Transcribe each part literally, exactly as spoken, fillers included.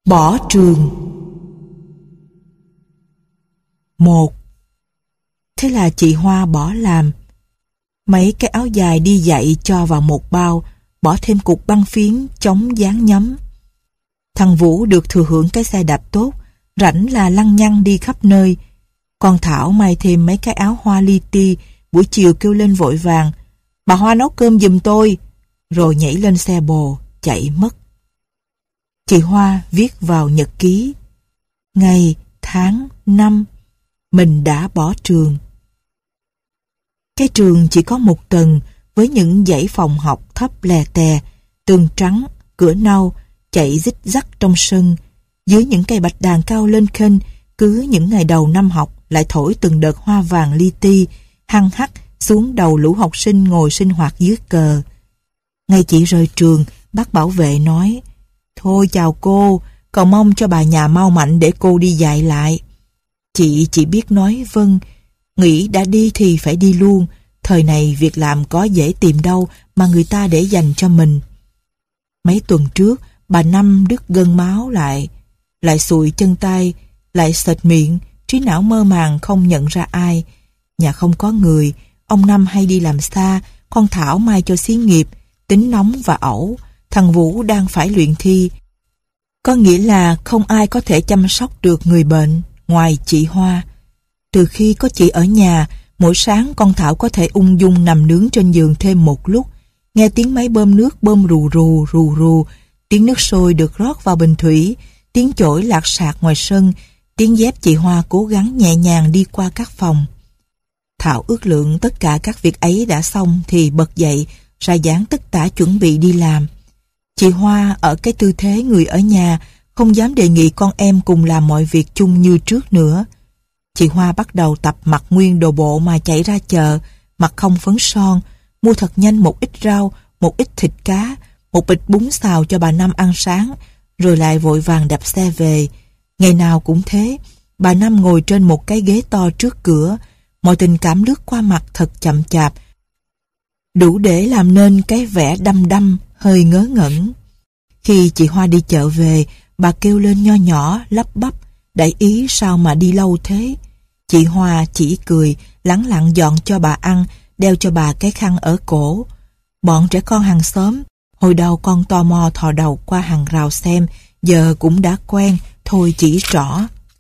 Bỏ trường. Một. Thế là chị Hoa bỏ làm. Mấy cái áo dài đi dạy cho vào một bao, bỏ thêm cục băng phiến chống dán nhấm. Thằng Vũ được thừa hưởng cái xe đạp tốt, rảnh là lăng nhăng đi khắp nơi. Con Thảo may thêm mấy cái áo hoa li ti, buổi chiều kêu lên vội vàng: "Bà Hoa nấu cơm giùm tôi", rồi nhảy lên xe bồ, chạy mất. Chị Hoa viết vào nhật ký: ngày, tháng, năm, mình đã bỏ trường. Cái trường chỉ có một tầng với những dãy phòng học thấp lè tè, tường trắng, cửa nâu, chạy rích rắc trong sân. Dưới những cây bạch đàn cao lên khênh, cứ những ngày đầu năm học lại thổi từng đợt hoa vàng li ti, hăng hắc xuống đầu lũ học sinh ngồi sinh hoạt dưới cờ. Ngay chị rời trường, bác bảo vệ nói: "Thôi chào cô, cầu mong cho bà nhà mau mạnh để cô đi dạy lại." Chị chỉ biết nói vâng, nghĩ đã đi thì phải đi luôn. Thời này việc làm có dễ tìm đâu mà người ta để dành cho mình. Mấy tuần trước, bà Năm đứt gân máu lại, lại sụi chân tay, lại xệch miệng, trí não mơ màng không nhận ra ai. Nhà không có người, ông Năm hay đi làm xa, con Thảo mai cho xí nghiệp, tính nóng và ẩu, thằng Vũ đang phải luyện thi. Có nghĩa là không ai có thể chăm sóc được người bệnh ngoài chị Hoa. Từ khi có chị ở nhà, mỗi sáng con Thảo có thể ung dung nằm nướng trên giường thêm một lúc, nghe tiếng máy bơm nước bơm rù rù rù rù, tiếng nước sôi được rót vào bình thủy, tiếng chổi lạc sạc ngoài sân, tiếng dép chị Hoa cố gắng nhẹ nhàng đi qua các phòng. Thảo ước lượng tất cả các việc ấy đã xong thì bật dậy, ra dáng tất tả chuẩn bị đi làm. Chị Hoa ở cái tư thế người ở nhà, không dám đề nghị con em cùng làm mọi việc chung như trước nữa. Chị Hoa bắt đầu tập mặc nguyên đồ bộ mà chạy ra chợ, mặc không phấn son, mua thật nhanh một ít rau, một ít thịt cá, một bịch bún xào cho bà Năm ăn sáng, rồi lại vội vàng đạp xe về. Ngày nào cũng thế, bà Năm ngồi trên một cái ghế to trước cửa, mọi tình cảm lướt qua mặt thật chậm chạp, đủ để làm nên cái vẻ đăm đăm, hơi ngớ ngẩn. Khi chị Hoa đi chợ về, bà kêu lên nho nhỏ, lắp bắp: "Đại ý sao mà đi lâu thế?" Chị Hoa chỉ cười, lẳng lặng dọn cho bà ăn, đeo cho bà cái khăn ở cổ. Bọn trẻ con hàng xóm, hồi đầu con tò mò thò đầu qua hàng rào xem, giờ cũng đã quen, thôi chỉ trỏ.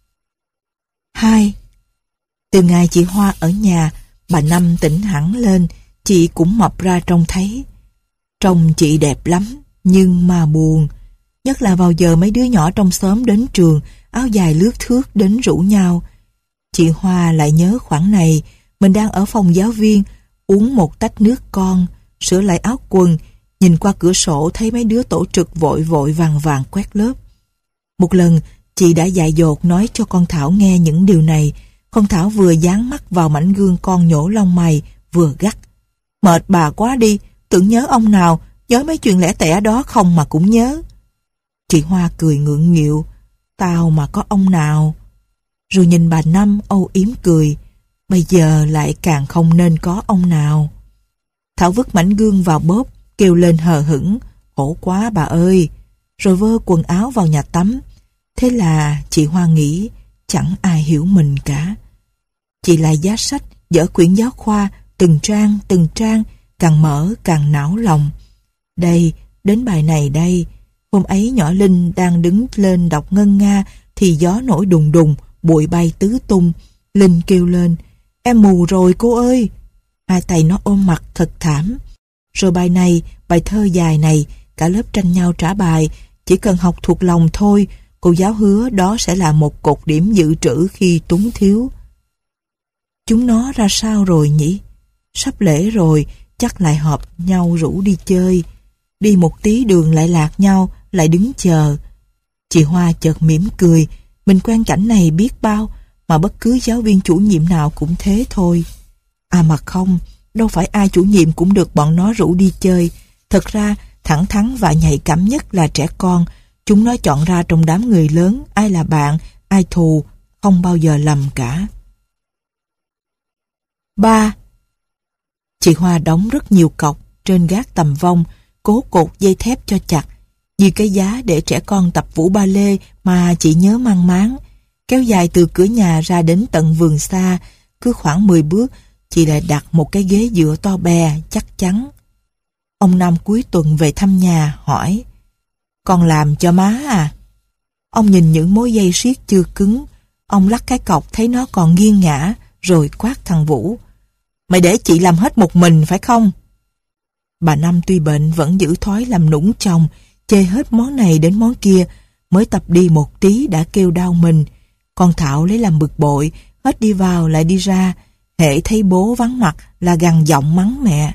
Hai. Từ ngày chị Hoa ở nhà, bà Năm tỉnh hẳn lên, chị cũng mập ra trông thấy. Trông chị đẹp lắm, nhưng mà buồn. Nhất là vào giờ mấy đứa nhỏ trong xóm đến trường, áo dài lướt thướt đến rủ nhau. Chị Hoa lại nhớ khoảng này, mình đang ở phòng giáo viên, uống một tách nước con, sửa lại áo quần, nhìn qua cửa sổ thấy mấy đứa tổ trực vội vội vàng vàng quét lớp. Một lần, chị đã dại dột nói cho con Thảo nghe những điều này. Con Thảo vừa dán mắt vào mảnh gương con nhổ lông mày, vừa gắt: "Mệt bà quá đi, tưởng nhớ ông nào, nhớ mấy chuyện lẻ tẻ đó không mà cũng nhớ." Chị Hoa cười ngượng nghịu: "Tao mà có ông nào." Rồi nhìn bà Năm âu yếm cười: "Bây giờ lại càng không nên có ông nào." Thảo vứt mảnh gương vào bóp, kêu lên hờ hững: "Khổ quá bà ơi!" Rồi vơ quần áo vào nhà tắm. Thế là chị Hoa nghĩ chẳng ai hiểu mình cả. Chị lại giá sách, dở quyển giáo khoa, từng trang từng trang, càng mở càng não lòng. Đây, đến bài này đây. Hôm ấy nhỏ Linh đang đứng lên đọc ngân nga thì gió nổi đùng đùng, bụi bay tứ tung. Linh kêu lên: "Em mù rồi cô ơi!" Hai tay nó ôm mặt thật thảm. Rồi bài này, bài thơ dài này, cả lớp tranh nhau trả bài. Chỉ cần học thuộc lòng thôi, cô giáo hứa đó sẽ là một cột điểm dự trữ khi túng thiếu. Chúng nó ra sao rồi nhỉ? Sắp lễ rồi, chắc lại họp nhau rủ đi chơi. Đi một tí đường lại lạc nhau, lại đứng chờ. Chị Hoa chợt mỉm cười, mình quen cảnh này biết bao, mà bất cứ giáo viên chủ nhiệm nào cũng thế thôi. À mà không, đâu phải ai chủ nhiệm cũng được bọn nó rủ đi chơi. Thật ra, thẳng thắn và nhạy cảm nhất là trẻ con. Chúng nó chọn ra trong đám người lớn, ai là bạn, ai thù, không bao giờ lầm cả. Ba. Chị Hoa đóng rất nhiều cọc trên gác tầm vong, cố cột dây thép cho chặt. như cái giá để trẻ con tập vũ ba lê mà chị nhớ mang máng, kéo dài từ cửa nhà ra đến tận vườn xa. Cứ khoảng mười bước, chị lại đặt một cái ghế dựa to bè, chắc chắn. Ông Năm cuối tuần về thăm nhà, hỏi: "Con làm cho má à?" Ông nhìn những mối dây siết chưa cứng, ông lắc cái cọc thấy nó còn nghiêng ngã, rồi quát thằng Vũ: "Mày để chị làm hết một mình phải không?" Bà Năm tuy bệnh vẫn giữ thói làm nũng chồng, chê hết món này đến món kia, mới tập đi một tí đã kêu đau mình. Con Thảo lấy làm bực bội, hết đi vào lại đi ra, hễ thấy bố vắng mặt là gằn giọng mắng mẹ.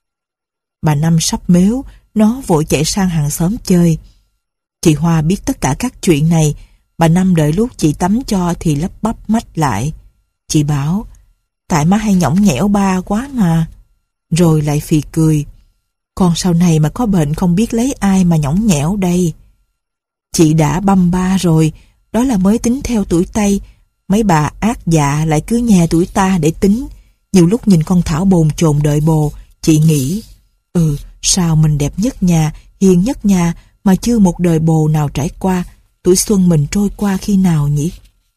Bà Năm sắp mếu, nó vội chạy sang hàng xóm chơi. Chị Hoa biết tất cả các chuyện này. Bà Năm đợi lúc chị tắm cho thì lắp bắp mách lại. Chị bảo: "Tại má hay nhõng nhẽo ba quá mà." Rồi lại phì cười: "Con sau này mà có bệnh không biết lấy ai mà nhõng nhẽo đây." Chị đã băm ba rồi, đó là mới tính theo tuổi Tây. Mấy bà ác dạ lại cứ nhè tuổi ta để tính. Nhiều lúc nhìn con Thảo bồn chồn đợi bồ, chị nghĩ: Ừ, sao mình đẹp nhất nhà, hiền nhất nhà mà chưa một đời bồ nào trải qua, tuổi xuân mình trôi qua khi nào nhỉ?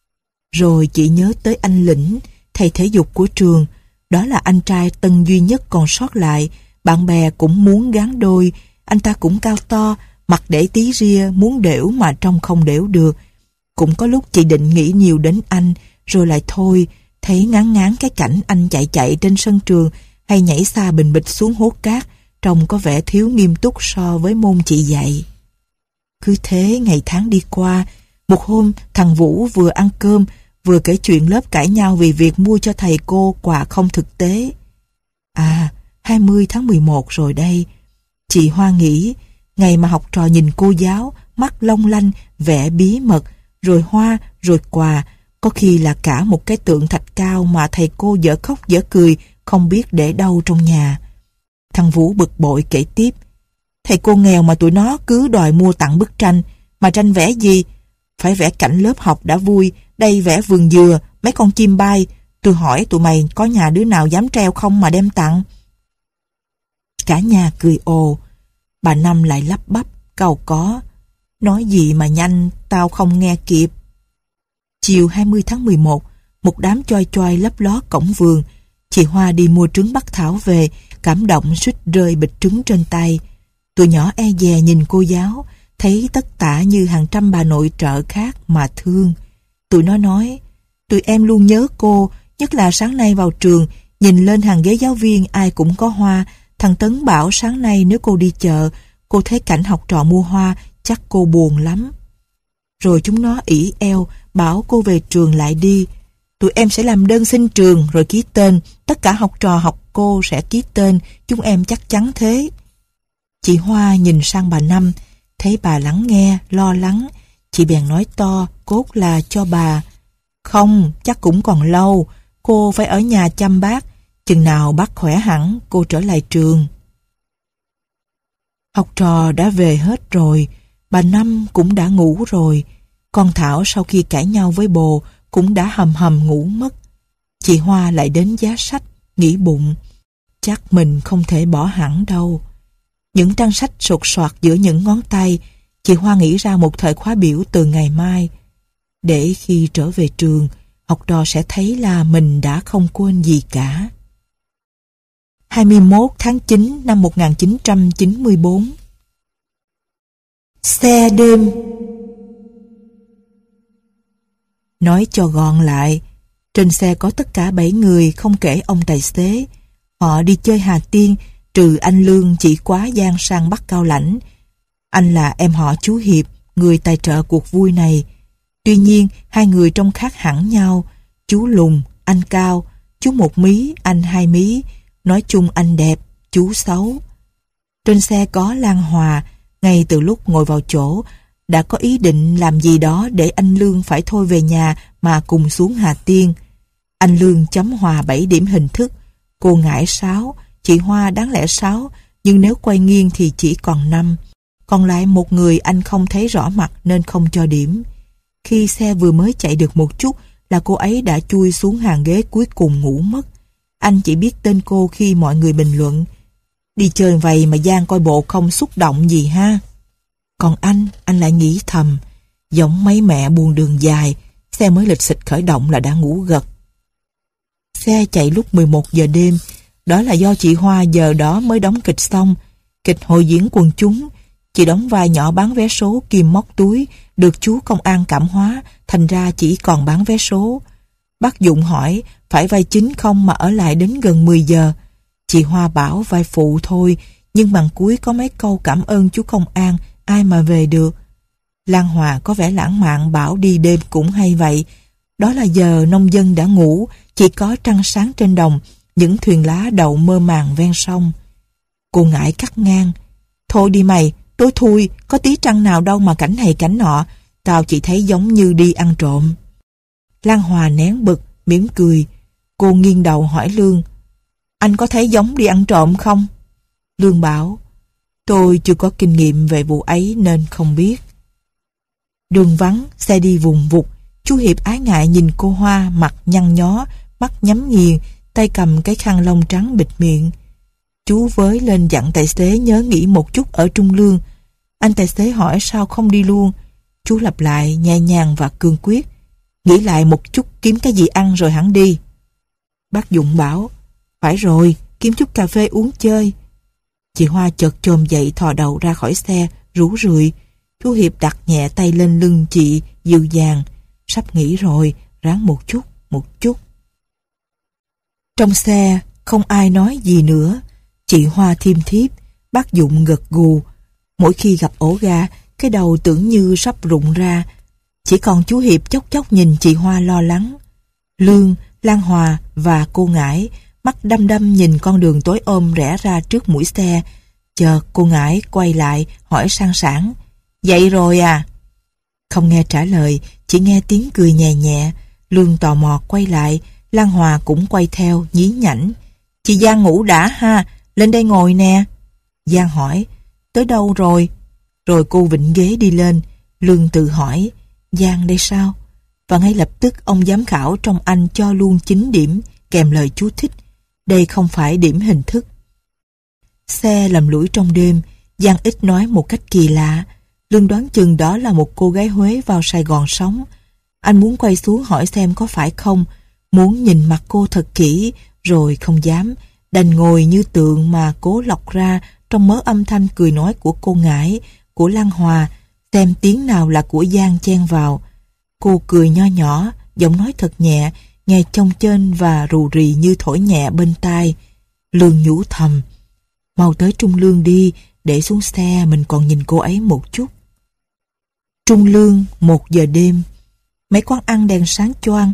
Rồi chị nhớ tới anh Lĩnh, thầy thể dục của trường. Đó là anh trai tân duy nhất còn sót lại. Bạn bè cũng muốn gán đôi. Anh ta cũng cao to, mặt để tí ria, muốn đểu mà trông không đểu được. Cũng có lúc chị định nghĩ nhiều đến anh, rồi lại thôi, thấy ngán ngán cái cảnh anh chạy chạy trên sân trường hay nhảy xa bình bịch xuống hố cát, trông có vẻ thiếu nghiêm túc so với môn chị dạy. Cứ thế ngày tháng đi qua. Một hôm thằng Vũ vừa ăn cơm vừa kể chuyện lớp cãi nhau vì việc mua cho thầy cô quà không thực tế. À, hai mươi tháng mười một rồi đây. Chị Hoa nghĩ, ngày mà học trò nhìn cô giáo, mắt long lanh, vẻ bí mật, rồi hoa, rồi quà, có khi là cả một cái tượng thạch cao mà thầy cô dở khóc dở cười, không biết để đâu trong nhà. Thằng Vũ bực bội kể tiếp: "Thầy cô nghèo mà tụi nó cứ đòi mua tặng bức tranh, mà tranh vẽ gì? Phải vẽ cảnh lớp học đã vui, đây vẽ vườn dừa, mấy con chim bay. Tôi hỏi tụi mày có nhà đứa nào dám treo không mà đem tặng?" Cả nhà cười ồ. Bà Năm lại lắp bắp, cau có: "Nói gì mà nhanh, tao không nghe kịp." Chiều hai mươi tháng mười một, một đám choi choi lấp ló cổng vườn. Chị Hoa đi mua trứng bắc thảo về, cảm động suýt rơi bịch trứng trên tay. Tụi nhỏ e dè nhìn cô giáo, thấy tất tả như hàng trăm bà nội trợ khác mà thương. Tụi nó nói: "Tụi em luôn nhớ cô, nhất là sáng nay vào trường, nhìn lên hàng ghế giáo viên ai cũng có hoa. Thằng Tấn bảo sáng nay nếu cô đi chợ, cô thấy cảnh học trò mua hoa, chắc cô buồn lắm." Rồi chúng nó ỷ eo, bảo cô về trường lại đi. "Tụi em sẽ làm đơn xin trường rồi ký tên, tất cả học trò học cô sẽ ký tên, chúng em chắc chắn thế." Chị Hoa nhìn sang bà Năm, thấy bà lắng nghe, lo lắng. Chị bèn nói to, cốt là cho bà: "Không, chắc cũng còn lâu, cô phải ở nhà chăm bác, chừng nào bác khỏe hẳn, cô trở lại trường." Học trò đã về hết rồi, bà Năm cũng đã ngủ rồi. Con Thảo sau khi cãi nhau với bồ cũng đã hầm hầm ngủ mất. Chị Hoa lại đến giá sách, nghĩ bụng: chắc mình không thể bỏ hẳn đâu. Những trang sách sột soạt giữa những ngón tay, chị Hoa nghĩ ra một thời khóa biểu từ ngày mai. Để khi trở về trường, học trò sẽ thấy là mình đã không quên gì cả. hai mươi mốt tháng chín năm một nghìn chín trăm chín mươi bốn. Xe đêm. Nói cho gọn lại, trên xe có tất cả bảy người không kể ông tài xế. Họ đi chơi Hà Tiên, trừ anh Lương chỉ quá giang sang Bắc Cao Lãnh. Anh là em họ chú Hiệp, người tài trợ cuộc vui này. Tuy nhiên, hai người trông khác hẳn nhau. Chú lùn, anh cao, chú một mí, anh hai mí. Nói chung anh đẹp, chú xấu. Trên xe có Lan Hòa, ngay từ lúc ngồi vào chỗ, đã có ý định làm gì đó để anh Lương phải thôi về nhà mà cùng xuống Hà Tiên. Anh Lương chấm Hòa bảy điểm hình thức. Cô ngải sáu, chị Hoa đáng lẽ sáu, nhưng nếu quay nghiêng thì chỉ còn năm. Còn lại một người anh không thấy rõ mặt nên không cho điểm. Khi xe vừa mới chạy được một chút là cô ấy đã chui xuống hàng ghế cuối cùng ngủ mất. Anh chỉ biết tên cô khi mọi người bình luận: "Đi chơi vậy mà Giang coi bộ không xúc động gì ha." Còn anh, anh lại nghĩ thầm, giống mấy mẹ buồn đường dài, xe mới lịch xịch khởi động là đã ngủ gật. Xe chạy lúc mười một giờ đêm, đó là do chị Hoa giờ đó mới đóng kịch xong, kịch hội diễn quần chúng. Chị đóng vai nhỏ bán vé số kiềm móc túi, được chú công an cảm hóa, thành ra chỉ còn bán vé số. Bác Dụng hỏi, phải vai chính không mà ở lại đến gần mười giờ. Chị Hoa bảo vai phụ thôi, nhưng màn cuối có mấy câu cảm ơn chú công an, ai mà về được. Lan Hòa có vẻ lãng mạn bảo đi đêm cũng hay vậy. Đó là giờ nông dân đã ngủ, chỉ có trăng sáng trên đồng, những thuyền lá đậu mơ màng ven sông. Cô Ngải cắt ngang, thôi đi mày, tối thui, có tí trăng nào đâu mà cảnh này cảnh nọ, tao chỉ thấy giống như đi ăn trộm. Lan Hòa nén bực, mỉm cười. Cô nghiêng đầu hỏi Lương, anh có thấy giống đi ăn trộm không? Lương bảo, tôi chưa có kinh nghiệm về vụ ấy nên không biết. Đường vắng, xe đi vùng vụt. Chú Hiệp ái ngại nhìn cô Hoa, mặt nhăn nhó, mắt nhắm nghiền, tay cầm cái khăn lông trắng bịt miệng. Chú với lên dặn tài xế nhớ nghỉ một chút ở Trung Lương. Anh tài xế hỏi sao không đi luôn. Chú lặp lại nhẹ nhàng và cương quyết, nghỉ lại một chút kiếm cái gì ăn rồi hẳn đi. Bác Dụng bảo, phải rồi, kiếm chút cà phê uống chơi. Chị Hoa chợt chồm dậy thò đầu ra khỏi xe, rú rượi. Chú Hiệp đặt nhẹ tay lên lưng chị, dịu dàng, sắp nghỉ rồi, ráng một chút, một chút. Trong xe, không ai nói gì nữa. Chị Hoa thiêm thiếp, bác Dụng gật gù. Mỗi khi gặp ổ gà, cái đầu tưởng như sắp rụng ra. Chỉ còn chú Hiệp chốc chốc nhìn chị Hoa lo lắng. Lương, Lan Hòa và cô Ngải mắt đăm đăm nhìn con đường tối om rẽ ra trước mũi xe. Chợt cô Ngải quay lại hỏi sang sảng, dậy rồi à? Không nghe trả lời, chỉ nghe tiếng cười nhẹ nhẹ. Lương tò mò quay lại, Lan Hòa cũng quay theo nhí nhảnh. Chị Giang ngủ đã ha, lên đây ngồi nè. Giang hỏi, tới đâu rồi? Rồi cô vịnh ghế đi lên. Lương tự hỏi, Giang đây sao? Và ngay lập tức ông giám khảo trong anh cho luôn chín điểm kèm lời chú thích. Đây không phải điểm hình thức. Xe lầm lũi trong đêm, Giang ít nói một cách kỳ lạ. Lương đoán chừng đó là một cô gái Huế vào Sài Gòn sống. Anh muốn quay xuống hỏi xem có phải không, muốn nhìn mặt cô thật kỹ, rồi không dám, đành ngồi như tượng mà cố lọc ra trong mớ âm thanh cười nói của cô Ngải, của Lan Hòa, xem tiếng nào là của Giang chen vào. Cô cười nho nhỏ, giọng nói thật nhẹ, nghe chông chênh và rù rì như thổi nhẹ bên tai. Lương nhủ thầm, mau tới Trung Lương đi, để xuống xe mình còn nhìn cô ấy một chút. Trung Lương, một giờ đêm. Mấy quán ăn đèn sáng choang.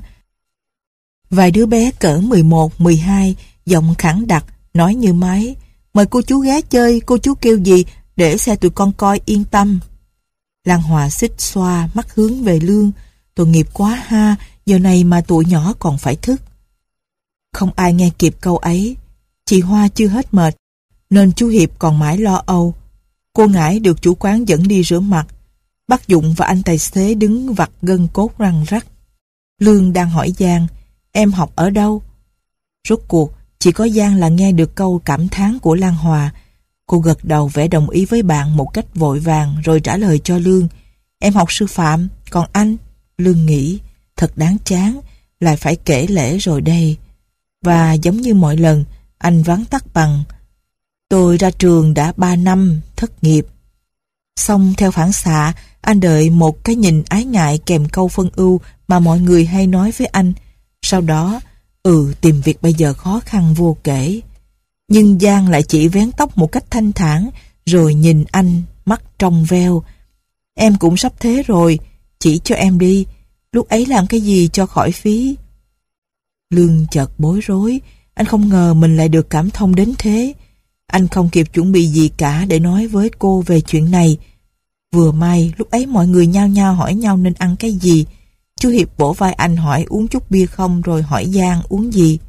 Vài đứa bé cỡ mười một, mười hai, giọng khẳng đặc, nói như máy. Mời cô chú ghé chơi, cô chú kêu gì, để xe tụi con coi yên tâm. Lan Hòa xích xoa, mắt hướng về Lương. Tội nghiệp quá ha, giờ này mà tụi nhỏ còn phải thức. Không ai nghe kịp câu ấy. Chị Hoa chưa hết mệt, nên chú Hiệp còn mãi lo âu. Cô Ngải được chủ quán dẫn đi rửa mặt. Bác Dụng và anh tài xế đứng vặt gân cốt răng rắc. Lương đang hỏi Giang, em học ở đâu? Rốt cuộc, chỉ có Giang là nghe được câu cảm thán của Lan Hòa. Cô gật đầu vẻ đồng ý với bạn một cách vội vàng rồi trả lời cho Lương. Em học sư phạm, còn anh? Lương nghĩ, thật đáng chán, lại phải kể lể rồi đây. Và giống như mọi lần, anh vắn tắt bằng, tôi ra trường đã ba năm, thất nghiệp. Xong theo phản xạ, anh đợi một cái nhìn ái ngại kèm câu phân ưu mà mọi người hay nói với anh. Sau đó, ừ tìm việc bây giờ khó khăn vô kể. Nhưng Giang lại chỉ vén tóc một cách thanh thản, rồi nhìn anh, mắt trong veo. Em cũng sắp thế rồi, chỉ cho em đi, lúc ấy làm cái gì cho khỏi phí. Lương chợt bối rối, anh không ngờ mình lại được cảm thông đến thế. Anh không kịp chuẩn bị gì cả để nói với cô về chuyện này. Vừa may, lúc ấy mọi người nhao nhao hỏi nhau nên ăn cái gì. Chú Hiệp bổ vai anh hỏi uống chút bia không, rồi hỏi Giang uống gì.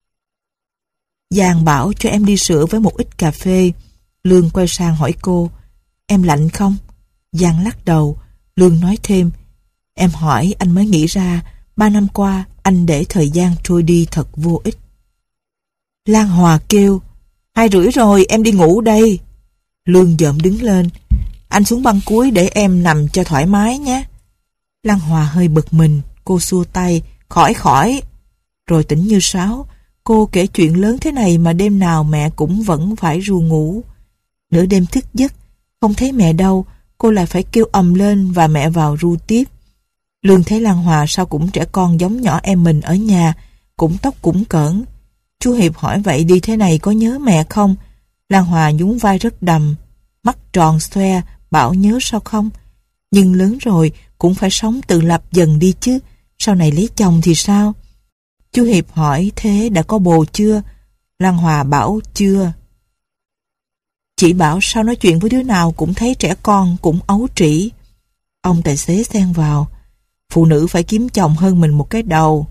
Giang bảo cho em đi sữa với một ít cà phê. Lương quay sang hỏi cô, em lạnh không? Giang lắc đầu. Lương nói thêm, em hỏi anh mới nghĩ ra, ba năm qua anh để thời gian trôi đi thật vô ích. Lan Hòa kêu, hai rưỡi rồi, em đi ngủ đây. Lương dợm đứng lên, anh xuống băng cuối để em nằm cho thoải mái nhé. Lan Hòa hơi bực mình, cô xua tay, khỏi khỏi. Rồi tỉnh như sáo, cô kể chuyện lớn thế này mà đêm nào mẹ cũng vẫn phải ru ngủ. Nửa đêm thức giấc, không thấy mẹ đâu, cô lại phải kêu ầm lên và mẹ vào ru tiếp. Lương thấy Lan Hòa sao cũng trẻ con giống nhỏ em mình ở nhà, cũng tóc cũng cỡn. Chú Hiệp hỏi vậy đi thế này có nhớ mẹ không? Lan Hòa nhún vai rất đầm, mắt tròn xoe, bảo nhớ sao không? Nhưng lớn rồi cũng phải sống tự lập dần đi chứ, sau này lấy chồng thì sao? Chú Hiệp hỏi thế đã có bồ chưa? Lan Hòa bảo chưa. Chị bảo sao nói chuyện với đứa nào cũng thấy trẻ con, cũng ấu trĩ. Ông tài xế xen vào, phụ nữ phải kiếm chồng hơn mình một cái đầu.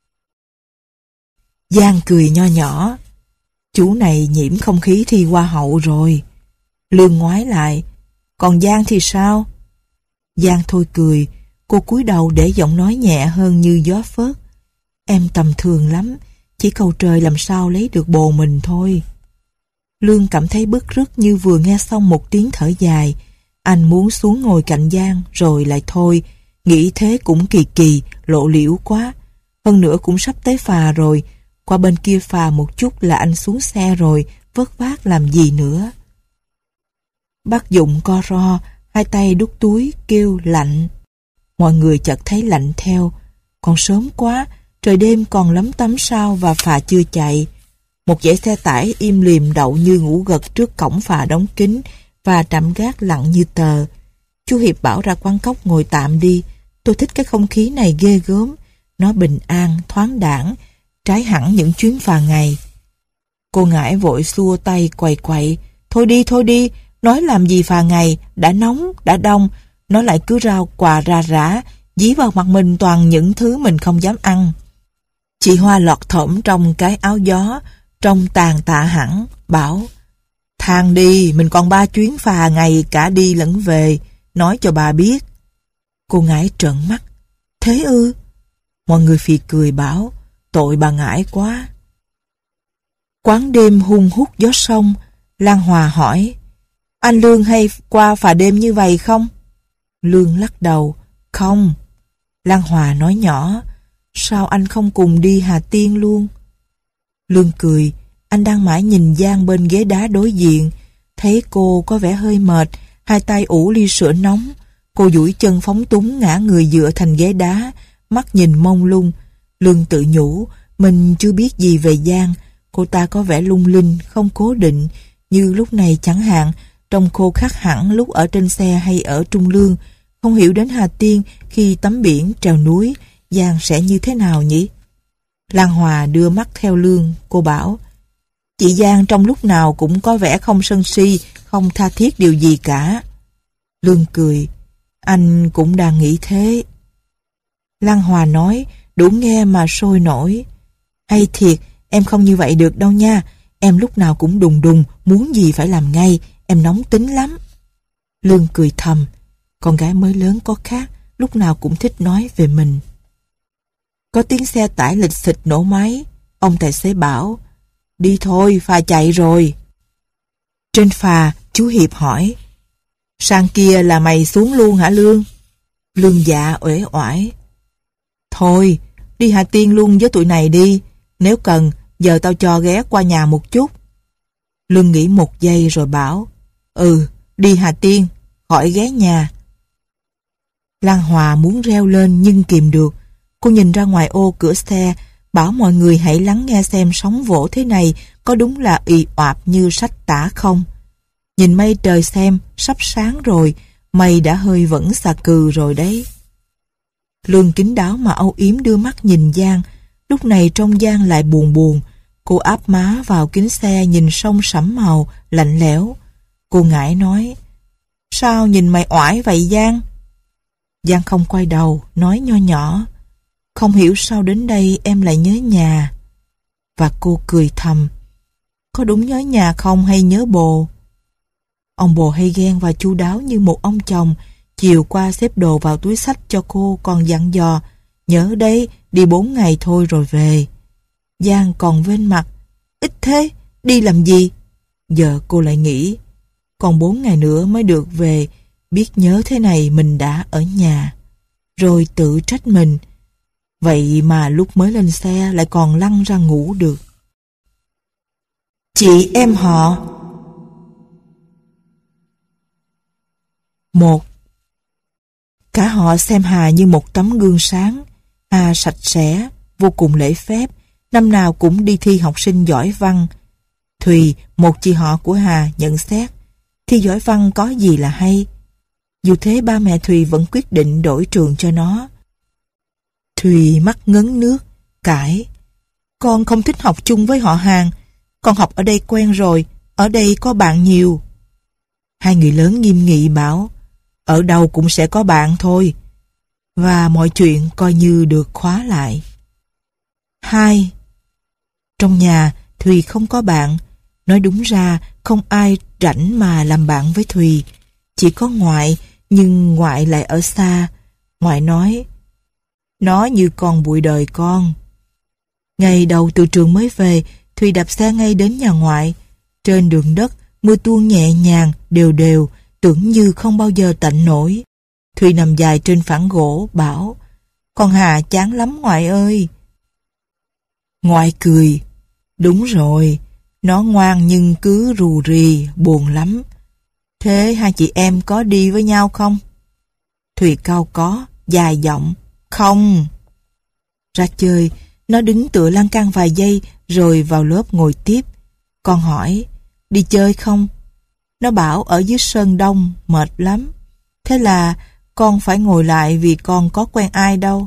Giang cười nho nhỏ, chú này nhiễm không khí thi hoa hậu rồi. Lương ngoái lại, còn Giang thì sao? Giang thôi cười, cô cúi đầu để giọng nói nhẹ hơn như gió phớt. Em tầm thường lắm, chỉ cầu trời làm sao lấy được bồ mình thôi. Lương cảm thấy bứt rứt như vừa nghe xong một tiếng thở dài. Anh muốn xuống ngồi cạnh Giang rồi lại thôi, nghĩ thế cũng kỳ kỳ, lộ liễu quá. Hơn nữa cũng sắp tới phà rồi, qua bên kia phà một chút là anh xuống xe rồi, vất vát làm gì nữa. Bác Dụng co ro, hai tay đút túi, kêu lạnh. Mọi người chợt thấy lạnh theo. Còn sớm quá, trời đêm còn lắm tắm sao và phà chưa chạy. Một dãy xe tải im lìm đậu như ngủ gật trước cổng phà đóng kín và trạm gác lặng như tờ. Chú Hiệp bảo ra quán cóc ngồi tạm đi. Tôi thích cái không khí này ghê gớm. Nó bình an, thoáng đãng, trái hẳn những chuyến phà ngày. Cô Ngải vội xua tay quầy quậy. Thôi đi, thôi đi, nói làm gì phà ngày, đã nóng, đã đông. Nó lại cứ rao quà ra rã, dí vào mặt mình toàn những thứ mình không dám ăn. Chị Hoa lọt thỏm trong cái áo gió, trông tàn tạ hẳn, bảo than đi, mình còn ba chuyến phà ngày cả đi lẫn về, nói cho bà biết. Cô Ngải trợn mắt. Thế ư? Mọi người phì cười bảo, tội bà Ngải quá. Quán đêm hun hút gió sông, Lan Hòa hỏi, anh Lương hay qua phà đêm như vậy không? Lương lắc đầu, không. Lan Hòa nói nhỏ, sao anh không cùng đi Hà Tiên luôn? Lương cười, anh đang mãi nhìn Giang bên ghế đá đối diện, thấy cô có vẻ hơi mệt, hai tay ủ ly sữa nóng. Cô duỗi chân phóng túng ngã người dựa thành ghế đá, mắt nhìn mông lung. Lương tự nhủ, mình chưa biết gì về Giang, cô ta có vẻ lung linh, không cố định, như lúc này chẳng hạn, trông khô khắc hẳn lúc ở trên xe hay ở Trung Lương. Không hiểu đến Hà Tiên khi tắm biển, trèo núi, Giang sẽ như thế nào nhỉ? Lan Hòa đưa mắt theo Lương, cô bảo, chị Giang trong lúc nào cũng có vẻ không sân si, không tha thiết điều gì cả. Lương cười, anh cũng đang nghĩ thế. Lan Hòa nói, đủ nghe mà sôi nổi. Hay thiệt, em không như vậy được đâu nha, em lúc nào cũng đùng đùng, muốn gì phải làm ngay, em nóng tính lắm. Lương cười thầm, con gái mới lớn có khác, lúc nào cũng thích nói về mình. Có tiếng xe tải lịch xịch nổ máy, ông tài xế bảo, đi thôi, phà chạy rồi. Trên phà, chú Hiệp hỏi, sang kia là mày xuống luôn hả Lương? Lương dạ uể oải. Thôi, đi Hà Tiên luôn với tụi này đi, nếu cần, giờ tao cho ghé qua nhà một chút. Lương nghĩ một giây rồi bảo, ừ, đi Hà Tiên, khỏi ghé nhà. Lan Hòa muốn reo lên nhưng kìm được. Cô nhìn ra ngoài ô cửa xe, bảo mọi người hãy lắng nghe xem sóng vỗ thế này có đúng là ì oạp như sách tả không. Nhìn mây trời xem, sắp sáng rồi, mây đã hơi vẫn xà cừ rồi đấy. Lương kín đáo mà âu yếm đưa mắt nhìn Giang, lúc này trong Giang lại buồn buồn. Cô áp má vào kính xe nhìn sông sẫm màu, lạnh lẽo. Cô Ngải nói, sao nhìn mày oải vậy Giang? Giang không quay đầu, nói nho nhỏ, không hiểu sao đến đây em lại nhớ nhà. Và cô cười thầm, có đúng nhớ nhà không hay nhớ bồ? Ông bồ hay ghen và chu đáo như một ông chồng, chiều qua xếp đồ vào túi xách cho cô còn dặn dò, nhớ đấy, đi bốn ngày thôi rồi về. Giang còn vênh mặt, ít thế, đi làm gì? Giờ cô lại nghĩ, còn bốn ngày nữa mới được về, Biết nhớ thế này mình đã ở nhà. Rồi tự trách mình. Vậy mà lúc mới lên xe lại còn lăn ra ngủ được. Chị em họ. Một. Cả họ xem Hà như một tấm gương sáng. Hà sạch sẽ, vô cùng lễ phép, năm nào cũng đi thi học sinh giỏi văn. Thùy, một chị họ của Hà, nhận xét thi giỏi văn có gì là hay. Dù thế ba mẹ Thùy vẫn quyết định đổi trường cho nó. Thùy mắt ngấn nước, cãi: con không thích học chung với họ Hàng, con học ở đây quen rồi, ở đây có bạn nhiều. Hai người lớn nghiêm nghị bảo: ở đâu cũng sẽ có bạn thôi. Và mọi chuyện coi như được khóa lại. Hai. Trong nhà, Thùy không có bạn. Nói đúng ra, không ai rảnh mà làm bạn với Thùy. Chỉ có ngoại, nhưng ngoại lại ở xa. Ngoại nói: nó như con bụi đời con. Ngày đầu từ trường mới về, Thùy đạp xe ngay đến nhà ngoại. Trên đường đất, mưa tuôn nhẹ nhàng, đều đều, tưởng như không bao giờ tạnh nổi. Thùy nằm dài trên phản gỗ, bảo: con Hà chán lắm ngoại ơi. Ngoại cười: đúng rồi, nó ngoan nhưng cứ rù rì, buồn lắm. Thế hai chị em có đi với nhau không? Thùy cau có, dài giọng: không. Ra chơi, nó đứng tựa lan can vài giây rồi vào lớp ngồi tiếp. Con hỏi: đi chơi không? Nó bảo ở dưới Sơn Đông, mệt lắm. Thế là con phải ngồi lại vì con có quen ai đâu.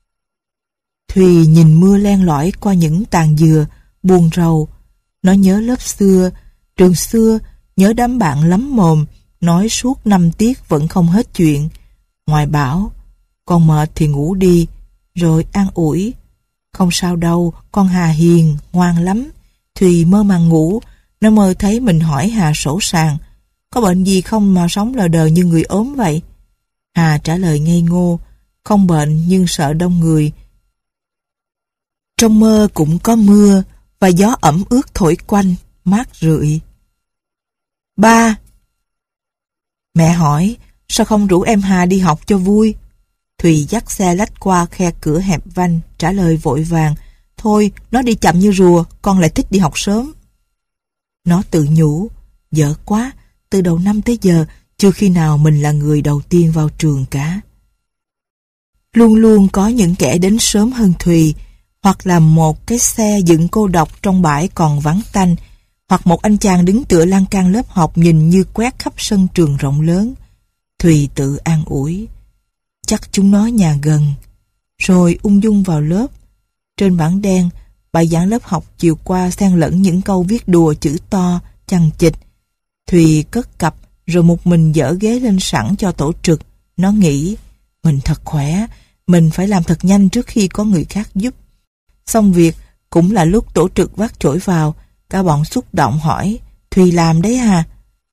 Thùy nhìn mưa len lỏi qua những tàn dừa, buồn rầu. Nó nhớ lớp xưa, trường xưa, nhớ đám bạn lắm mồm, nói suốt năm tiết vẫn không hết chuyện. Ngoại bảo: con mệt thì ngủ đi, rồi an ủi: không sao đâu, con Hà hiền, ngoan lắm. Thùy mơ màng ngủ, nó mơ thấy mình hỏi Hà sổ sàng: có bệnh gì không mà sống lờ đờ như người ốm vậy? Hà trả lời ngây ngô: không bệnh nhưng sợ đông người. Trong mơ cũng có mưa và gió ẩm ướt thổi quanh, mát rượi. Ba. Mẹ hỏi: sao không rủ em Hà đi học cho vui? Thùy dắt xe lách qua khe cửa hẹp vanh, trả lời vội vàng: thôi, nó đi chậm như rùa, con lại thích đi học sớm. Nó tự nhủ: dở quá, từ đầu năm tới giờ chưa khi nào mình là người đầu tiên vào trường cả. Luôn luôn có những kẻ đến sớm hơn Thùy, hoặc là một cái xe dựng cô độc trong bãi còn vắng tanh, hoặc một anh chàng đứng tựa lan can lớp học nhìn như quét khắp sân trường rộng lớn. Thùy tự an ủi: chắc chúng nó nhà gần. Rồi ung dung vào lớp. Trên bảng đen, bài giảng lớp học chiều qua xen lẫn những câu viết đùa chữ to, chằng chịt. Thùy cất cặp rồi một mình dỡ ghế lên sẵn cho tổ trực. Nó nghĩ: mình thật khỏe, mình phải làm thật nhanh trước khi có người khác giúp. Xong việc, cũng là lúc tổ trực vác chổi vào. Cả bọn xúc động hỏi: Thùy làm đấy à?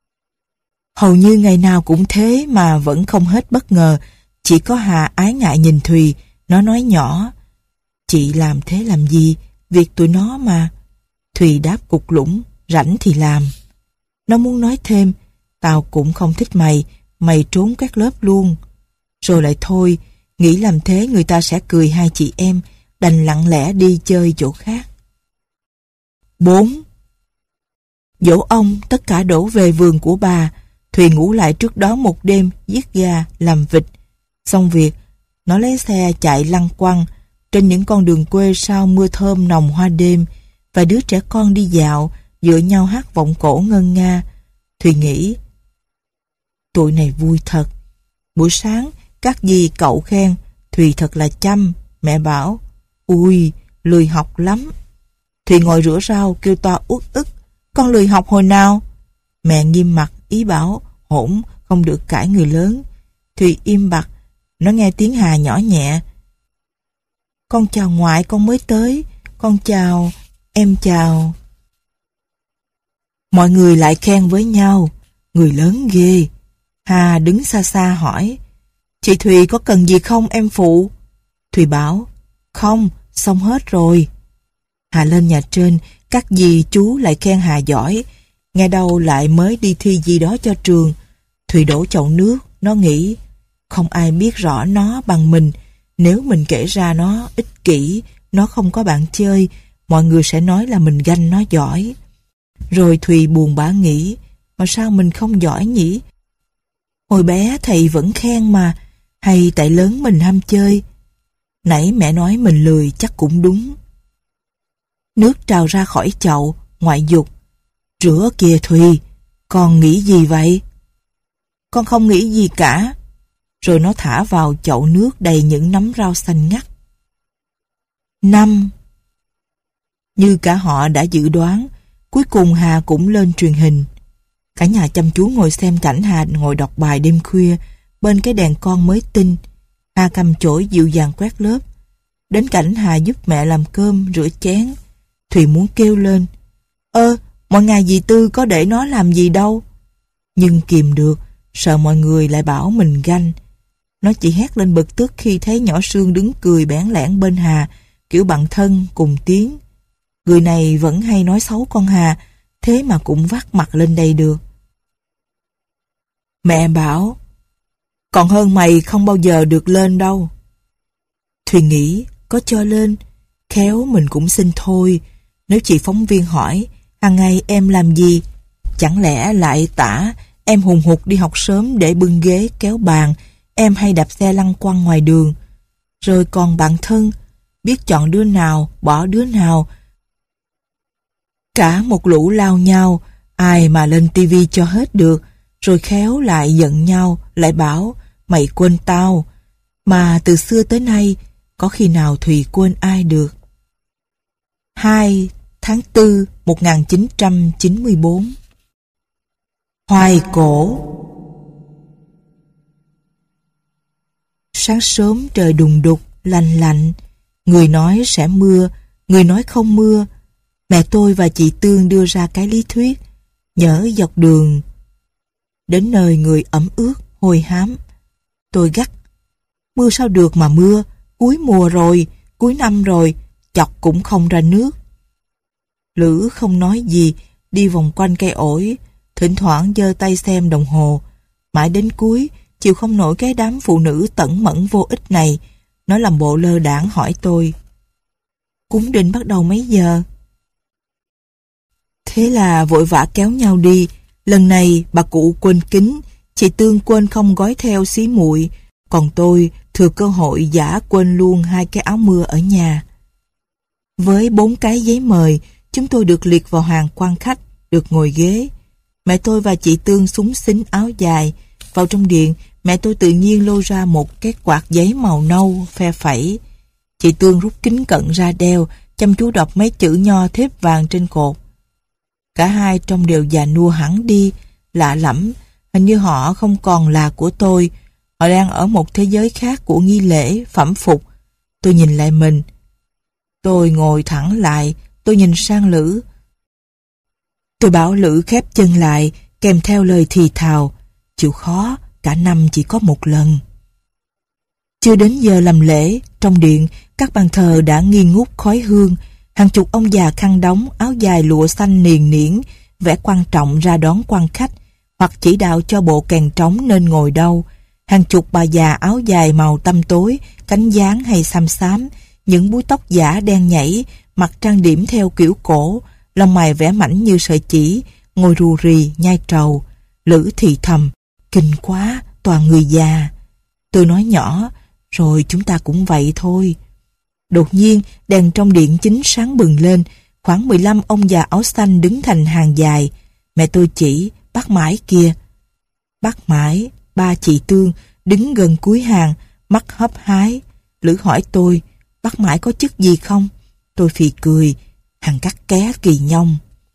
Hầu như ngày nào cũng thế mà vẫn không hết bất ngờ. Chỉ có Hà ái ngại nhìn Thùy. Nó nói nhỏ: chị làm thế làm gì? Việc tụi nó mà. Thùy đáp cục lũng: rảnh thì làm. Nó muốn nói thêm: tao cũng không thích mày, mày trốn các lớp luôn. Rồi lại thôi, nghĩ làm thế người ta sẽ cười hai chị em, đành lặng lẽ đi chơi chỗ khác. Bốn. Dỗ ông tất cả đổ về vườn của bà. Thùy ngủ lại trước đó một đêm, giết gà, làm vịt. Xong việc, nó lấy xe chạy lăng quăng trên những con đường quê sau mưa thơm nồng hoa đêm. Và đứa trẻ con đi dạo, dựa nhau hát vọng cổ ngân nga. Thùy nghĩ: tụi này vui thật. Buổi sáng, các dì cậu khen Thùy thật là chăm. Mẹ bảo: ui, lười học lắm. Thùy ngồi rửa rau kêu to uất ức: con lười học hồi nào? Mẹ nghiêm mặt, ý bảo hỗn không được cãi người lớn. Thùy im bặt. Nó nghe tiếng Hà nhỏ nhẹ: con chào ngoại, con mới tới. Con chào, em chào. Mọi người lại khen với nhau: người lớn ghê. Hà đứng xa xa hỏi: chị Thùy có cần gì không em phụ? Thùy bảo: không, xong hết rồi. Hà lên nhà trên, các dì chú lại khen Hà giỏi. Nghe đâu lại mới đi thi gì đó cho trường. Thùy đổ chậu nước, Nó nghĩ, không ai biết rõ nó bằng mình. Nếu mình kể ra nó ích kỷ, nó không có bạn chơi, mọi người sẽ nói là mình ganh nó giỏi. Rồi Thùy buồn bã nghĩ, mà sao mình không giỏi nhỉ? Hồi bé thầy vẫn khen mà, hay tại lớn mình ham chơi? Nãy mẹ nói mình lười chắc cũng đúng. Nước trào ra khỏi chậu, ngoại dục. Rửa kìa Thùy, con nghĩ gì vậy? Con không nghĩ gì cả. Rồi nó thả vào chậu nước đầy những nắm rau xanh ngắt. Năm. Như cả họ đã dự đoán, cuối cùng Hà cũng lên truyền hình. Cả nhà chăm chú ngồi xem cảnh Hà ngồi đọc bài đêm khuya bên cái đèn con mới tinh. Hà cầm chổi dịu dàng quét lớp. Đến cảnh Hà giúp mẹ làm cơm, rửa chén. Thùy muốn kêu lên, ơ, mọi ngày dì Tư có để nó làm gì đâu. Nhưng kìm được, sợ mọi người lại bảo mình ganh. Nó chỉ hét lên bực tức khi thấy nhỏ Sương đứng cười bẽn lẽn bên Hà, kiểu bạn thân cùng tiếng. Người này vẫn hay nói xấu con Hà, thế mà cũng vắt mặt lên đây được. Mẹ bảo, còn hơn mày không bao giờ được lên đâu. Thùy nghĩ, có cho lên, khéo mình cũng xin thôi. Nếu chị phóng viên hỏi, hàng ngày em làm gì? Chẳng lẽ lại tả em hùng hục đi học sớm để bưng ghế kéo bàn, em hay đạp xe lăng quăng ngoài đường. Rồi còn bạn thân, biết chọn đứa nào, bỏ đứa nào. Cả một lũ lao nhau, ai mà lên tivi cho hết được, rồi khéo lại giận nhau, lại bảo, mày quên tao. Mà từ xưa tới nay, có khi nào Thùy quên ai được. hai tháng tư một nghìn chín trăm chín mươi bốn. Hoài cổ. Sáng sớm trời đùng đục, lành lạnh. Người nói sẽ mưa, người nói không mưa. Mẹ tôi và chị Tương đưa ra cái lý thuyết, nhỡ dọc đường đến nơi người ẩm ướt, hôi hám. Tôi gắt, mưa sao được mà mưa, cuối mùa rồi, cuối năm rồi, chọc cũng không ra nước. Lữ không nói gì, đi vòng quanh cây ổi, thỉnh thoảng giơ tay xem đồng hồ. Mãi đến cuối, chịu không nổi cái đám phụ nữ tẩn mẫn vô ích này, nó làm bộ lơ đãng hỏi tôi, cúng định bắt đầu mấy giờ? Thế là vội vã kéo nhau đi. Lần này bà cụ quên kính, chị Tương quên không gói theo xí muội, còn tôi thừa cơ hội giả quên luôn hai cái áo mưa ở nhà. Với bốn cái giấy mời, chúng tôi được liệt vào hàng quan khách, được ngồi ghế. Mẹ tôi và chị Tương xúng xính áo dài. Vào trong điện, mẹ tôi tự nhiên lôi ra một cái quạt giấy màu nâu, phe phẩy. Chị Tương rút kính cận ra đeo, chăm chú đọc mấy chữ nho thép vàng trên cột. Cả hai trông đều già nua hẳn đi, lạ lẫm, hình như họ không còn là của tôi. Họ đang ở một thế giới khác của nghi lễ, phẩm phục. Tôi nhìn lại mình. Tôi ngồi thẳng lại, tôi nhìn sang Lữ. Tôi bảo Lữ khép chân lại, kèm theo lời thì thào, chịu khó, cả năm chỉ có một lần. Chưa đến giờ làm lễ, trong điện, các bàn thờ đã nghi ngút khói hương. Hàng chục ông già khăn đóng, áo dài lụa xanh niền niễn, vẻ quan trọng ra đón quan khách, hoặc chỉ đạo cho bộ kèn trống nên ngồi đâu. Hàng chục bà già áo dài màu tăm tối, cánh gián hay xăm xám, những búi tóc giả đen nhảy, mặt trang điểm theo kiểu cổ, lông mày vẽ mảnh như sợi chỉ, ngồi rù rì, nhai trầu. Lữ thì thầm, kinh quá, toàn người già. Tôi nói nhỏ, rồi chúng ta cũng vậy thôi. Đột nhiên, đèn trong điện chính sáng bừng lên, khoảng mười lăm ông già áo xanh đứng thành hàng dài. Mẹ tôi chỉ, bác Mãi kia. Bác Mãi, ba chị Tương, đứng gần cuối hàng, mắt hấp hái. Lữ hỏi tôi, bác Mãi có chức gì không? Tôi phì cười, hàng cắt ké kỳ nhông.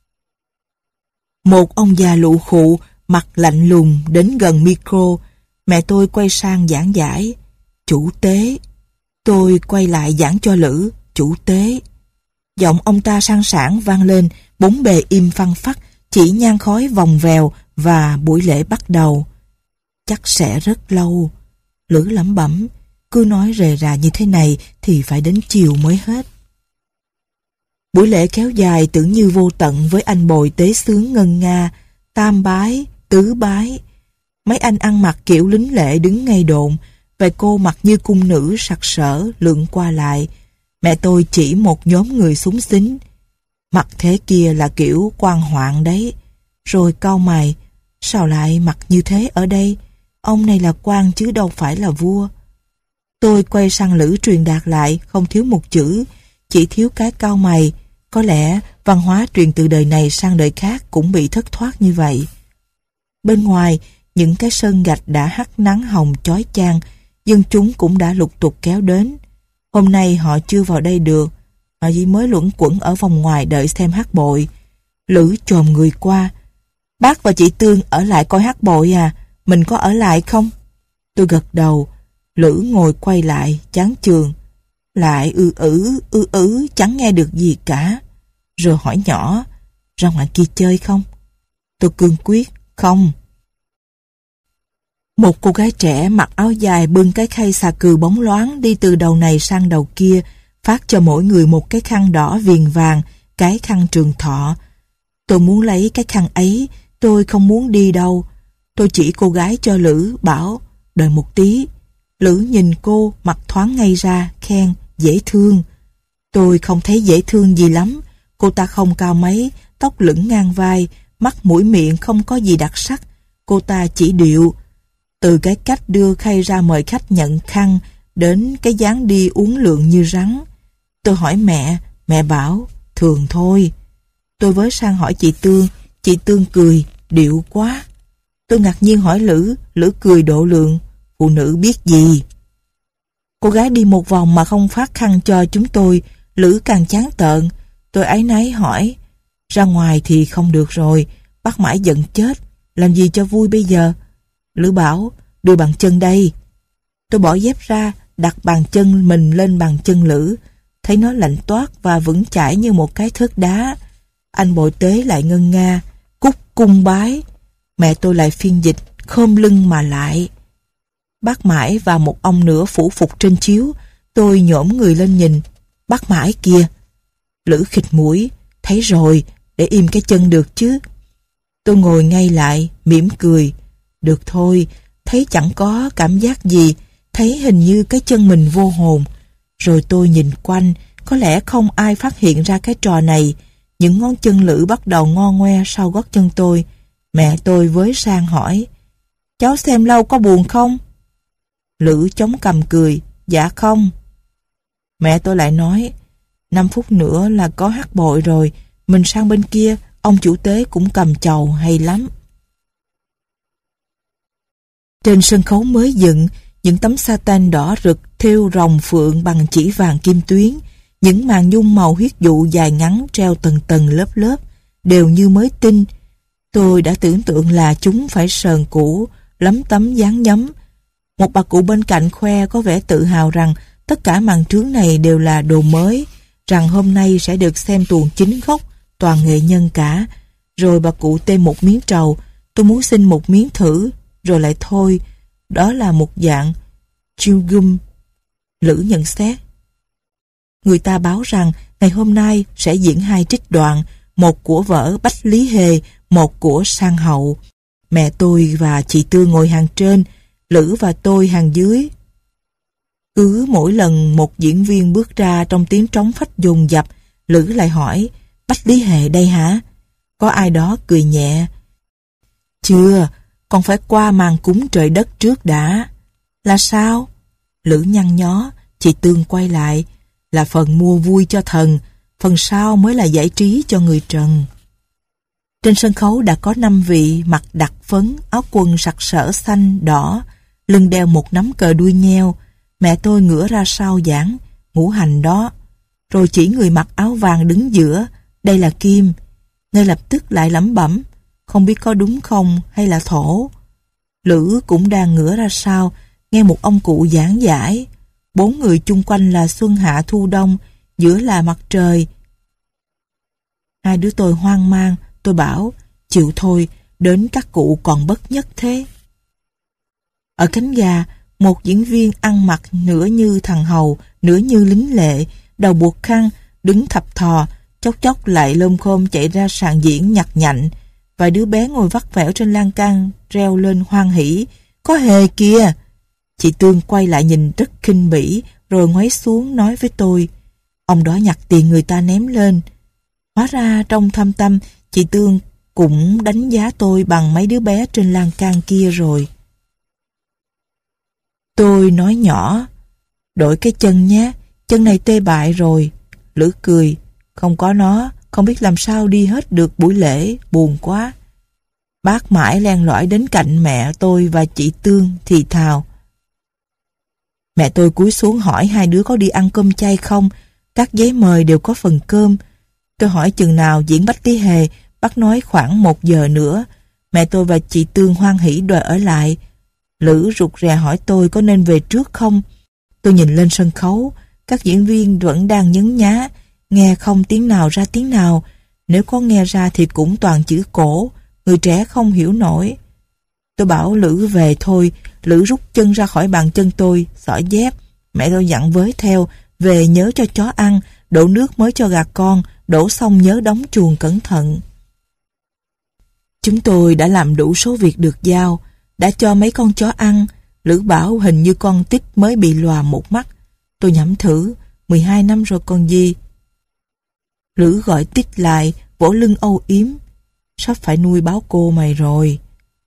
Một ông già lụ khụ, mặt lạnh lùng đến gần micro. Mẹ tôi quay sang giảng giải, chủ tế. Tôi quay lại giảng cho Lữ, chủ tế. Giọng ông ta sang sảng vang lên, bốn bề im phăng phắc, chỉ nhang khói vòng vèo và buổi lễ bắt đầu. Chắc sẽ rất lâu. Lữ lẩm bẩm, cứ nói rề rà như thế này thì phải đến chiều mới hết. Buổi lễ kéo dài tưởng như vô tận với anh bồi tế xướng ngân nga, tam bái, tứ bái. Mấy anh ăn mặc kiểu lính lệ đứng ngay đồn, vài cô mặc như cung nữ sặc sỡ lượn qua lại. Mẹ tôi chỉ một nhóm người xúng xính. Mặc thế kia là kiểu quan hoạn đấy. Rồi cau mày, sao lại mặc như thế ở đây? Ông này là quan chứ đâu phải là vua. Tôi quay sang Lữ truyền đạt lại, không thiếu một chữ, chỉ thiếu cái cau mày. Có lẽ văn hóa truyền từ đời này sang đời khác cũng bị thất thoát như vậy. Bên ngoài, những cái sân gạch đã hắt nắng hồng chói chang, dân chúng cũng đã lục tục kéo đến. Hôm nay họ chưa vào đây được, họ chỉ mới luẩn quẩn ở vòng ngoài đợi xem hát bội. Lữ chồm người qua. Bác và chị Tương ở lại coi hát bội à? Mình có ở lại không? Tôi gật đầu. Lữ ngồi quay lại, chán chường. Lại ư ử, ư ử, chẳng nghe được gì cả. Rồi hỏi nhỏ, ra ngoài kia chơi không? Tôi cương quyết, không. Một cô gái trẻ mặc áo dài bưng cái khay xà cừ bóng loáng đi từ đầu này sang đầu kia, phát cho mỗi người một cái khăn đỏ viền vàng, cái khăn trường thọ. Tôi muốn lấy cái khăn ấy, tôi không muốn đi đâu. Tôi chỉ cô gái cho Lữ, bảo, đợi một tí. Lữ nhìn cô, mặt thoáng ngay ra, khen, dễ thương. Tôi không thấy dễ thương gì lắm. Cô ta không cao mấy, tóc lửng ngang vai, mắt mũi miệng không có gì đặc sắc. Cô ta chỉ điệu. Từ cái cách đưa khay ra mời khách nhận khăn, đến cái dáng đi uốn lượn như rắn. Tôi hỏi mẹ, mẹ bảo, thường thôi. Tôi với sang hỏi chị Tương, chị Tương cười, điệu quá. Tôi ngạc nhiên hỏi Lữ, Lữ cười độ lượng, phụ nữ biết gì. Cô gái đi một vòng mà không phát khăn cho chúng tôi, Lữ càng chán tợn. Tôi áy náy hỏi, ra ngoài thì không được rồi, bắt mãi giận chết, làm gì cho vui bây giờ? Lữ bảo, đưa bàn chân đây. Tôi bỏ dép ra, đặt bàn chân mình lên bàn chân Lữ, thấy nó lạnh toát và vững chãi như một cái thớt đá. Anh bội tế lại ngân nga, cúc cung bái. Mẹ tôi lại phiên dịch, khom lưng mà lại. Bác Mãi và một ông nữa phủ phục trên chiếu. Tôi nhổm người lên nhìn. Bác Mãi kìa. Lữ khịt mũi, thấy rồi, để im cái chân được chứ. Tôi ngồi ngay lại, mỉm cười. Được thôi, thấy chẳng có cảm giác gì, thấy hình như cái chân mình vô hồn. Rồi tôi nhìn quanh, có lẽ không ai phát hiện ra cái trò này. Những ngón chân Lữ bắt đầu ngo ngoe sau gót chân tôi. Mẹ tôi với sang hỏi, cháu xem lâu có buồn không? Lữ chống cằm cười, dạ không. Mẹ tôi lại nói, năm phút nữa là có hát bội rồi, mình sang bên kia, ông chủ tế cũng cầm chầu hay lắm. Trên sân khấu mới dựng, những tấm satin đỏ rực thêu rồng phượng bằng chỉ vàng kim tuyến, những màn nhung màu huyết dụ dài ngắn treo tầng tầng lớp lớp, đều như mới tinh. Tôi đã tưởng tượng là chúng phải sờn cũ, lấm tấm dán nhấm. Một bà cụ bên cạnh khoe có vẻ tự hào rằng tất cả màn trướng này đều là đồ mới, rằng hôm nay sẽ được xem tuồng chính gốc, toàn nghệ nhân cả. Rồi bà cụ tê một miếng trầu, tôi muốn xin một miếng thử, rồi lại thôi. Đó là một dạng chewing gum. Lữ nhận xét. Người ta báo rằng ngày hôm nay sẽ diễn hai trích đoạn, một của vở Bách Lý Hề, một của Sang Hậu. Mẹ tôi và chị Tư ngồi hàng trên, Lữ và tôi hàng dưới. Cứ mỗi lần một diễn viên bước ra trong tiếng trống phách dồn dập, Lữ lại hỏi, Bách Lý Hề đây hả? Có ai đó cười nhẹ. Chưa, còn phải qua màn cúng trời đất trước đã. Là sao? Lữ nhăn nhó, chị Tương quay lại. Là phần mua vui cho thần, phần sau mới là giải trí cho người trần. Trên sân khấu đã có năm vị mặc đặc phấn, áo quần sặc sỡ xanh, đỏ, lưng đeo một nắm cờ đuôi nheo. Mẹ tôi ngửa ra sau giảng, ngũ hành đó. Rồi chỉ người mặc áo vàng đứng giữa, đây là Kim. Ngay lập tức lại lẩm bẩm, không biết có đúng không hay là thổ. Lữ cũng đang ngửa ra sau, nghe một ông cụ giảng giải. Bốn người chung quanh là xuân hạ thu đông, giữa là mặt trời. Hai đứa tôi hoang mang, tôi bảo, chịu thôi, đến các cụ còn bất nhất thế. Ở cánh gà, một diễn viên ăn mặc nửa như thằng hầu, nửa như lính lệ, đầu buộc khăn, đứng thập thò, chốc chốc lại lôm khôm chạy ra sàn diễn nhặt nhạnh. vài đứa bé ngồi vắt vẻo trên lan can reo lên hoan hỉ. Có Hề kìa! Chị Tương quay lại nhìn rất khinh bỉ, rồi ngoáy xuống nói với tôi. Ông đó nhặt tiền người ta ném lên. Hóa ra trong thâm tâm, chị Tương cũng đánh giá tôi bằng mấy đứa bé trên lan can kia rồi. Tôi nói nhỏ, đổi cái chân nhé, chân này tê bại rồi. Lữ cười, không có nó, không biết làm sao đi hết được buổi lễ, buồn quá. Bác mãi len lỏi đến cạnh mẹ tôi và chị Tương thì thào. Mẹ tôi cúi xuống hỏi hai đứa có đi ăn cơm chay không, các giấy mời đều có phần cơm. Tôi hỏi chừng nào diễn Bách Lý Hề, bác nói khoảng một giờ nữa. Mẹ tôi và chị Tương hoan hỉ đòi ở lại. Lữ rụt rè hỏi tôi có nên về trước không. Tôi nhìn lên sân khấu, các diễn viên vẫn đang nhấn nhá, nghe không tiếng nào ra tiếng nào. Nếu có nghe ra thì cũng toàn chữ cổ, người trẻ không hiểu nổi. Tôi bảo Lữ về thôi. Lữ rút chân ra khỏi bàn chân tôi, xỏ dép. Mẹ tôi dặn với theo, về nhớ cho chó ăn, đổ nước mới cho gà con, đổ xong nhớ đóng chuồng cẩn thận. Chúng tôi đã làm đủ số việc được giao, đã cho mấy con chó ăn. Lữ bảo hình như con Tích mới bị lòa một mắt. Tôi nhẩm thử, mười hai năm rồi còn gì. Lữ gọi Tích lại, vỗ lưng âu yếm. Sắp phải nuôi báo cô mày rồi.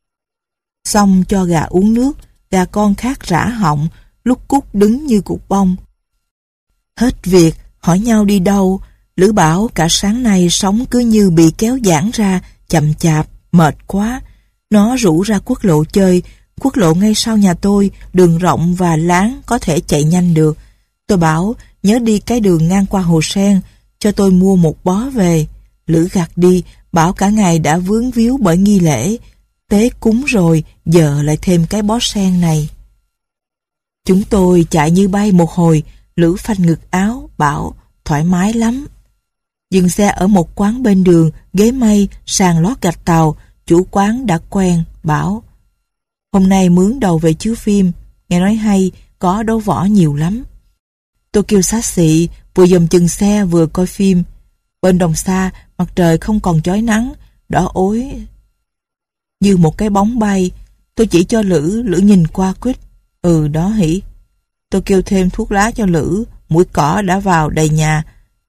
Xong cho gà uống nước, gà con khát rã họng, lúc cút đứng như cục bông. Hết việc, hỏi nhau đi đâu. Lữ bảo cả sáng nay sống cứ như bị kéo giãn ra, chậm chạp, mệt quá. Nó rủ ra quốc lộ chơi, quốc lộ ngay sau nhà tôi, đường rộng và láng có thể chạy nhanh được. Tôi bảo nhớ đi cái đường ngang qua Hồ Sen, cho tôi mua một bó về. Lữ gạt đi, bảo cả ngày đã vướng víu bởi nghi lễ. Tế cúng rồi, giờ lại thêm cái bó sen này. Chúng tôi chạy như bay một hồi, Lữ phanh ngực áo, bảo thoải mái lắm. Dừng xe ở một quán bên đường, ghế mây, sàn lót gạch tàu. Chủ quán đã quen, bảo hôm nay mướn đầu về chiếu phim, nghe nói hay, có đấu võ nhiều lắm. Tôi kêu xá xị, vừa dầm chừng xe vừa coi phim. Bên đồng xa, mặt trời không còn chói nắng, đỏ ối như một cái bóng bay. Tôi chỉ cho Lữ, Lữ nhìn qua quýt. Ừ đó hỉ. Tôi kêu thêm thuốc lá cho Lữ, mũi cỏ đã vào đầy nhà.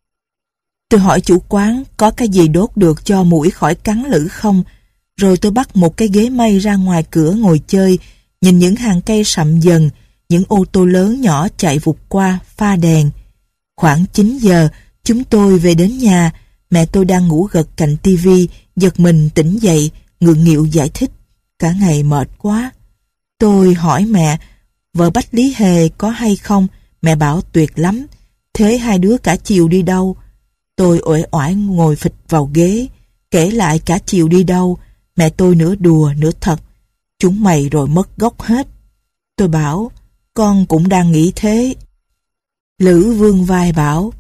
Tôi hỏi chủ quán có cái gì đốt được cho mũi khỏi cắn Lữ không. Rồi tôi bắt một cái ghế mây ra ngoài cửa ngồi chơi, nhìn những hàng cây sậm dần, những ô tô lớn nhỏ chạy vụt qua, pha đèn. Khoảng chín giờ, chúng tôi về đến nhà. Mẹ tôi đang ngủ gật cạnh tivi, giật mình tỉnh dậy, ngượng nghịu giải thích. Cả ngày mệt quá. Tôi hỏi mẹ, vợ Bách Lý Hề có hay không? Mẹ bảo tuyệt lắm. Thế hai đứa cả chiều đi đâu? Tôi uể oải ngồi phịch vào ghế, kể lại cả chiều đi đâu. Mẹ tôi nửa đùa nửa thật. Chúng mày rồi mất gốc hết. Tôi bảo, con cũng đang nghĩ thế. Lữ vươn vai bảo,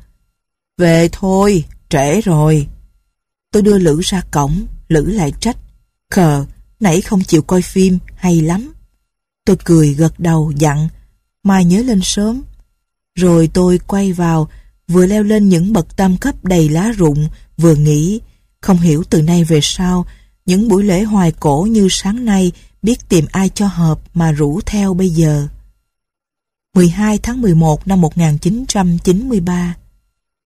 về thôi, trễ rồi. Tôi đưa Lữ ra cổng, Lữ lại trách, khờ, nãy không chịu coi phim, hay lắm. Tôi cười gật đầu dặn, mai nhớ lên sớm. Rồi tôi quay vào, vừa leo lên những bậc tam cấp đầy lá rụng, vừa nghĩ, không hiểu từ nay về sau, những buổi lễ hoài cổ như sáng nay biết tìm ai cho hợp mà rủ theo bây giờ. mười hai tháng mười một năm một nghìn chín trăm chín mươi ba